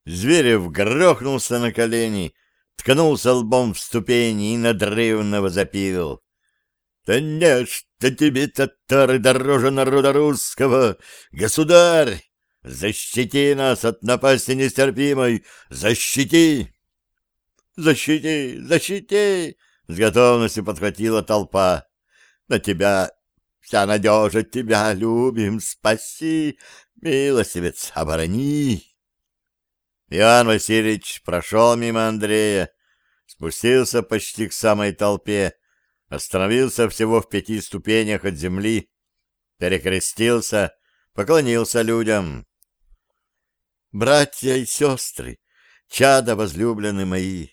Зверев грохнулся на колени, ткнулся лбом в ступени и надрывно возопил. «Да не, что тебе, татары, дороже народа русского! Государь, защити нас от напасти нестерпимой! Защити!» «Защити! Защити!» — с готовностью подхватила толпа. «На тебя вся надежа, тебя любим, спаси, милостивец, оборони!» Иван Васильевич прошел мимо Андрея, спустился почти к самой толпе, остановился всего в 5 ступенях от земли, перекрестился, поклонился людям. «Братья и сестры, чада возлюбленные мои,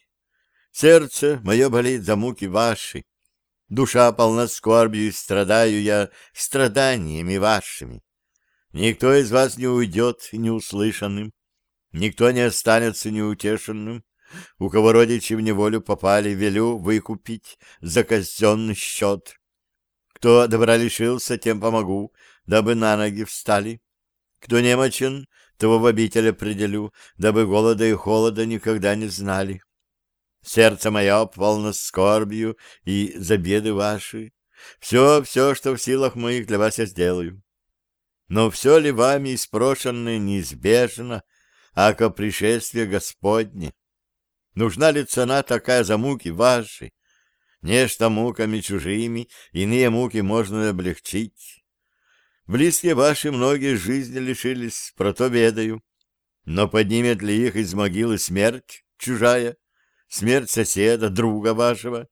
сердце мое болит за муки ваши, душа полна скорбью и страдаю я страданиями вашими. Никто из вас не уйдет неуслышанным, никто не останется неутешенным. У кого родичи в неволю попали, велю выкупить за казенный счет. Кто добра лишился, тем помогу, дабы на ноги встали. Кто немощен, того в обитель определю, дабы голода и холода никогда не знали. Сердце мое полно скорбью и за беды ваши. Все, что в силах моих для вас я сделаю. Но все ли вами испрошенное неизбежно, ако пришествие Господне? Нужна ли цена такая за муки ваши? Нечто муками чужими, иные муки можно облегчить. Близкие ваши многие жизни лишились, про то ведаю. Но поднимет ли их из могилы смерть чужая, смерть соседа, друга вашего?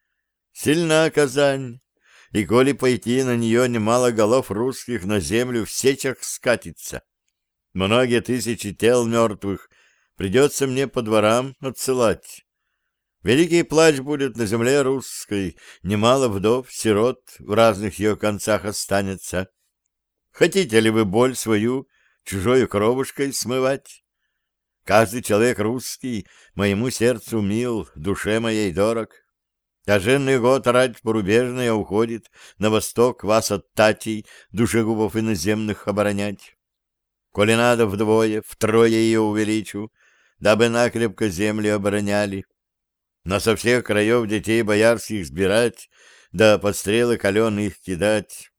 Сильна Казань, и коли пойти на нее, немало голов русских на землю в сечах скатится. Многие тысячи тел мертвых придется мне по дворам отсылать. Великий плач будет на земле русской, немало вдов, сирот в разных ее концах останется. Хотите ли вы боль свою чужою кровушкой смывать? Каждый человек русский моему сердцу мил, душе моей дорог. Оженный год рать порубежная уходит на восток вас от татей, душегубов иноземных оборонять. Коли надо вдвое, втрое ее увеличу, дабы накрепко земли обороняли. Но со всех краев детей боярских сбирать, да под стрелы каленые их кидать.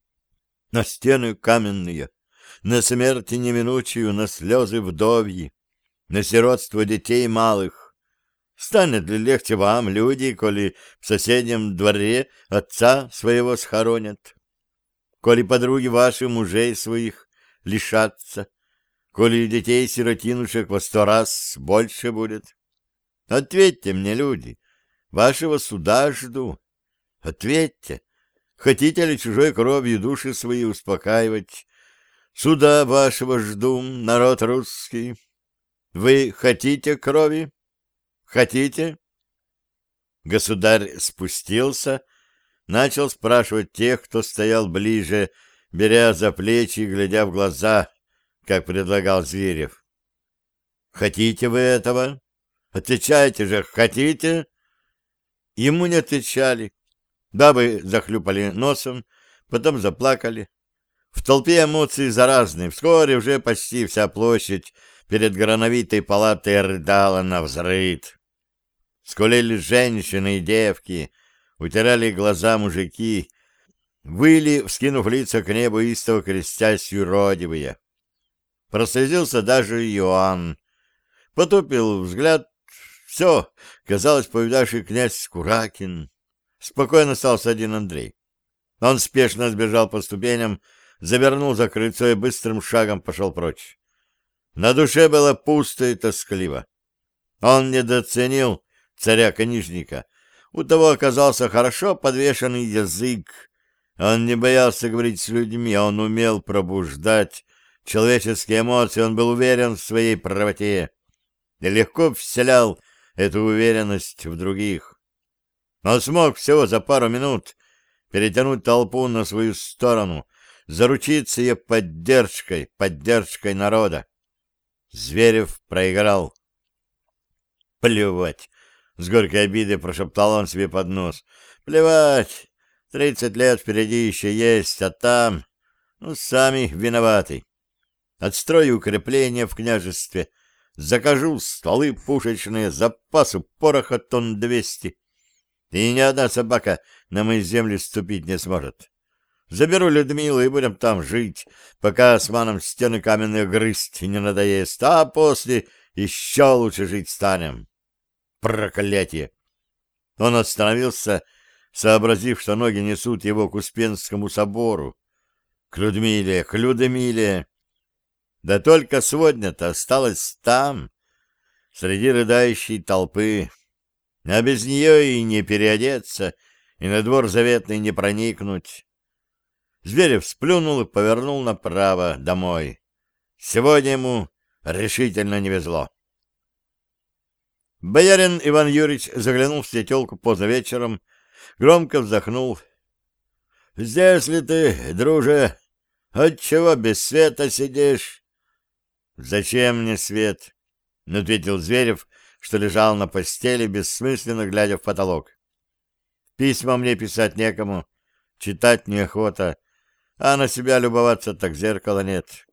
На стены каменные, на смерти неминучую, на слезы вдовьи, на сиротство детей малых. Станет ли легче вам, люди, коли в соседнем дворе отца своего схоронят? Коли подруги ваши мужей своих лишатся, коли детей-сиротинушек во 100 раз больше будет? Ответьте мне, люди, вашего суда жду. Ответьте, хотите ли чужой кровью души свои успокаивать? Суда вашего жду, народ русский. Вы хотите крови? Хотите? Государь спустился, начал спрашивать тех, кто стоял ближе, беря за плечи и глядя в глаза, как предлагал Зверев. Хотите вы этого? Отвечайте же, хотите? Ему не отвечали. Бабы захлюпали носом, потом заплакали. В толпе эмоции заразные. Вскоре уже почти вся площадь перед грановитой палатой рыдала навзрыд. Скулили женщины и девки, утирали глаза мужики, выли, вскинув лица к небу, истово крестясь юродивые. Прослезился даже Иоанн. Потупил взгляд. Все, казалось, повидавший князь Куракин. Спокойно остался один Андрей. Он спешно сбежал по ступеням, завернул за крыльцо и быстрым шагом пошел прочь. На душе было пусто и тоскливо. Он недооценил царя-книжника. У того оказался хорошо подвешенный язык. Он не боялся говорить с людьми, он умел пробуждать человеческие эмоции, он был уверен в своей правоте и легко вселял эту уверенность в других. Он смог всего за пару минут перетянуть толпу на свою сторону, заручиться ее поддержкой народа. Зверев проиграл. «Плевать!» — с горькой обидой прошептал он себе под нос. «Плевать! 30 лет впереди еще есть, а там... Ну, сами виноваты. Отстрою укрепления в княжестве, закажу стволы пушечные, запасу пороха тонн 200. И ни одна собака на мои земли ступить не сможет. Заберу Людмилу и будем там жить, пока османам стены каменные грызть не надоест, а после еще лучше жить станем. Проклятие! Он остановился, сообразив, что ноги несут его к Успенскому собору. К Людмиле, к Людмиле! Да только сегодня-то осталось там, среди рыдающей толпы. А без нее и не переодеться, и на двор заветный не проникнуть. Зверев сплюнул и повернул направо, домой. Сегодня ему решительно не везло. Боярин Иван Юрьевич заглянул в светелку поздно вечером, громко вздохнул. — Здесь ли ты, друже? Отчего без света сидишь? — Зачем мне свет? — ответил Зверев, что лежал на постели, бессмысленно глядя в потолок. — Письма мне писать некому, читать неохота, а на себя любоваться так зеркала нет.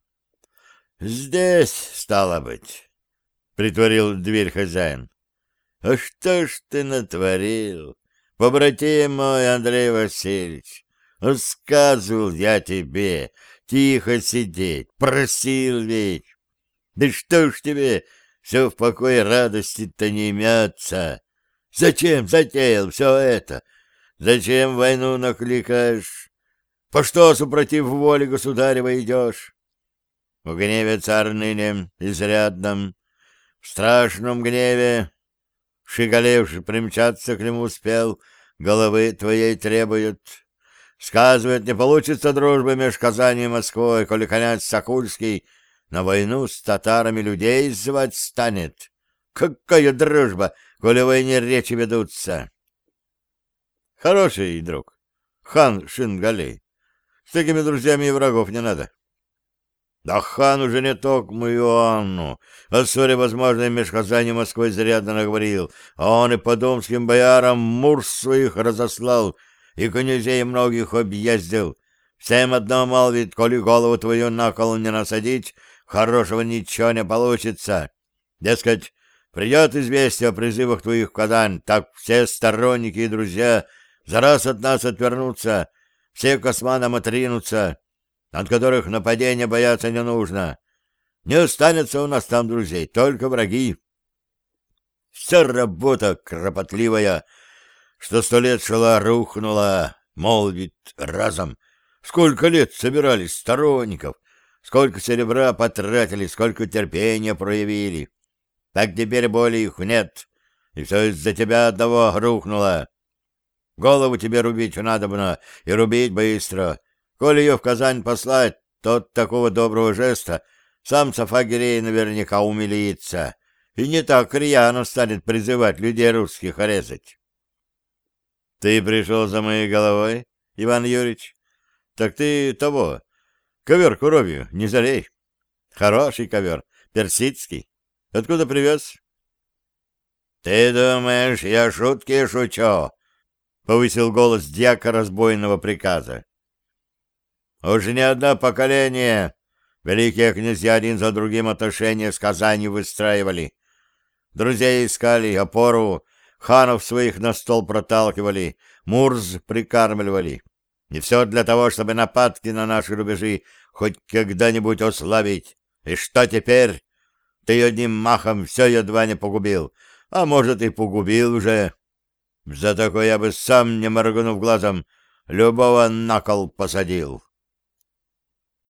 — Здесь, стало быть, — притворил дверь хозяин. — А что ж ты натворил, побратим мой Андрей Васильевич? Сказывал я тебе тихо сидеть, просил ведь. Да что ж тебе все в покое радости-то не имется? Зачем затеял все это? Зачем войну накликаешь? По что, супротив воли государева, идешь? В гневе царь ныне изрядном, в страшном гневе, шигалевший примчаться к нему успел, головы твоей требует. Сказывает, не получится дружбы меж Казанью и Москвой, коли князь Сокульский на войну с татарами людей звать станет. Какая дружба, коли о войне речи ведутся? Хороший друг, хан Шингалей. С такими друзьями и врагов не надо. Да хан уже не токмо Иоанну, о ссоре возможной меж Казанью и Москвой зарядно наговорил, а он и по домским боярам мурс своих разослал, и князей многих объездил. Всем одно молвит, коли голову твою на кол не насадить, хорошего ничего не получится. Дескать, придет известие о призывах твоих в Казань, так все сторонники и друзья за раз от нас отвернутся, все к османам отринутся, от которых нападения бояться не нужно. Не останется у нас там друзей, только враги. Вся работа кропотливая, что 100 лет шла, рухнула, молвит разом. Сколько лет собирались сторонников, сколько серебра потратили, сколько терпения проявили. Так теперь более их нет, и все из-за тебя одного рухнуло. Голову тебе рубить надобно, и рубить быстро. Коли ее в Казань послать, то от такого доброго жеста сам Сафагирей наверняка умилится, и не так рьяно станет призывать людей русских резать. Ты пришел за моей головой, Иван Юрьевич? Так ты того, ковер коровью не жалей. Хороший ковер, персидский. Откуда привез? Ты думаешь, я шутки шучу? Повысил голос дьяка разбойного приказа. Уж не одно поколение великие князья один за другим отношения с Казанью выстраивали. Друзей искали, опору, ханов своих на стол проталкивали, Мурз прикармливали. И все для того, чтобы нападки на наши рубежи хоть когда-нибудь ослабить. И что теперь? Ты одним махом все едва не погубил, а может и погубил уже. За такое я бы сам, не моргнув глазом, любого на кол посадил.